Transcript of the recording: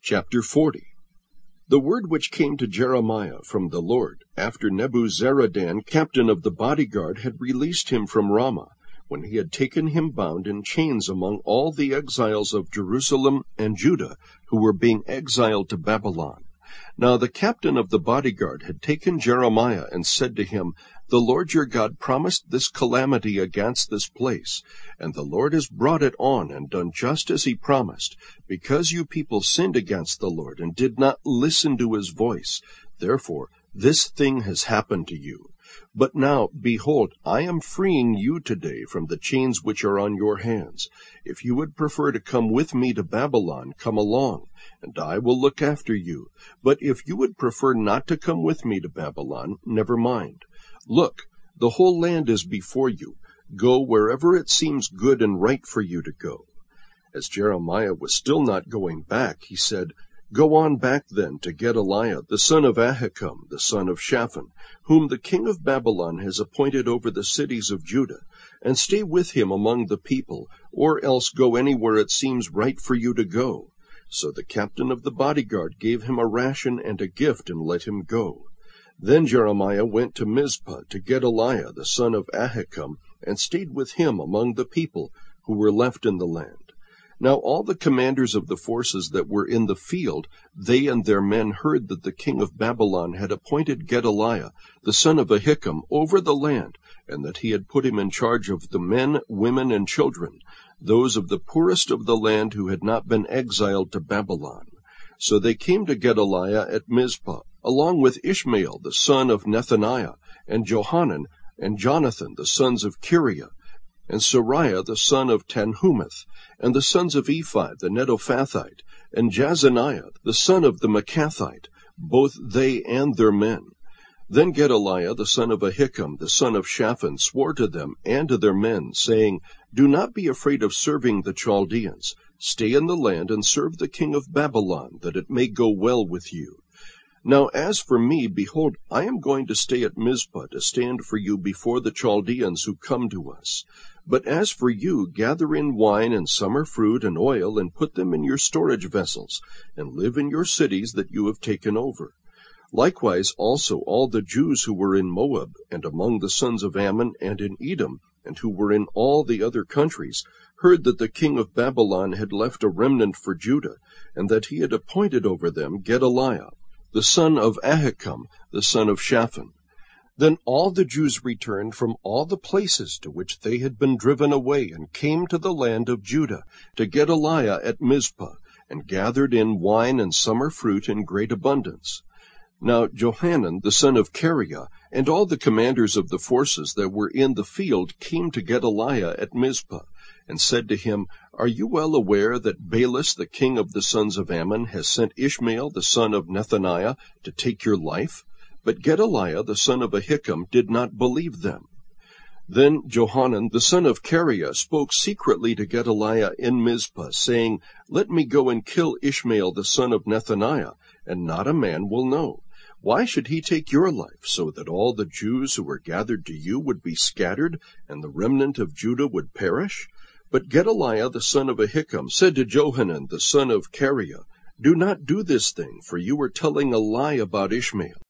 Chapter 40. The word which came to Jeremiah from the Lord, after Nebuzaradan, captain of the bodyguard, had released him from Ramah, when he had taken him bound in chains among all the exiles of Jerusalem and Judah, who were being exiled to Babylon. Now the captain of the bodyguard had taken Jeremiah and said to him, The Lord your God promised this calamity against this place, and the Lord has brought it on and done just as he promised, because you people sinned against the Lord and did not listen to his voice. Therefore this thing has happened to you. But now, behold, I am freeing you today from the chains which are on your hands. If you would prefer to come with me to Babylon, come along, and I will look after you. But if you would prefer not to come with me to Babylon, never mind. Look, the whole land is before you. Go wherever it seems good and right for you to go. As Jeremiah was still not going back, he said, Go on back then to Gedaliah, the son of Ahikam, the son of Shaphan, whom the king of Babylon has appointed over the cities of Judah, and stay with him among the people, or else go anywhere it seems right for you to go. So the captain of the bodyguard gave him a ration and a gift and let him go. Then Jeremiah went to Mizpah to Gedaliah, the son of Ahikam, and stayed with him among the people who were left in the land. Now all the commanders of the forces that were in the field, they and their men heard that the king of Babylon had appointed Gedaliah, the son of Ahikam, over the land, and that he had put him in charge of the men, women, and children, those of the poorest of the land who had not been exiled to Babylon. So they came to Gedaliah at Mizpah, along with Ishmael, the son of Nethaniah, and Johanan, and Jonathan, the sons of Kiriah, and Sariah, the son of Tanhumeth, and the sons of Ephi, the Netophathite, and Jazaniah, the son of the Makathite, both they and their men. Then Gedaliah, the son of Ahikam, the son of Shaphan, swore to them and to their men, saying, Do not be afraid of serving the Chaldeans. Stay in the land and serve the king of Babylon, that it may go well with you. Now as for me, behold, I am going to stay at Mizpah to stand for you before the Chaldeans who come to us. But as for you, gather in wine and summer fruit and oil, and put them in your storage vessels, and live in your cities that you have taken over. Likewise also all the Jews who were in Moab, and among the sons of Ammon, and in Edom, and who were in all the other countries, heard that the king of Babylon had left a remnant for Judah, and that he had appointed over them Gedaliah, the son of Ahikam, the son of Shaphan. Then all the Jews returned from all the places to which they had been driven away, and came to the land of Judah, to Gedaliah at Mizpah, and gathered in wine and summer fruit in great abundance. Now Johanan, the son of Kariah, and all the commanders of the forces that were in the field came to Gedaliah at Mizpah, and said to him, Are you well aware that Baalis, the king of the sons of Ammon, has sent Ishmael, the son of Nethaniah, to take your life? But Gedaliah, the son of Ahikam, did not believe them. Then Johanan, the son of Kariah, spoke secretly to Gedaliah in Mizpah, saying, Let me go and kill Ishmael, the son of Nethaniah, and not a man will know. Why should he take your life, so that all the Jews who were gathered to you would be scattered, and the remnant of Judah would perish? But Gedaliah, the son of Ahikam, said to Johanan, the son of Kariah, Do not do this thing, for you are telling a lie about Ishmael.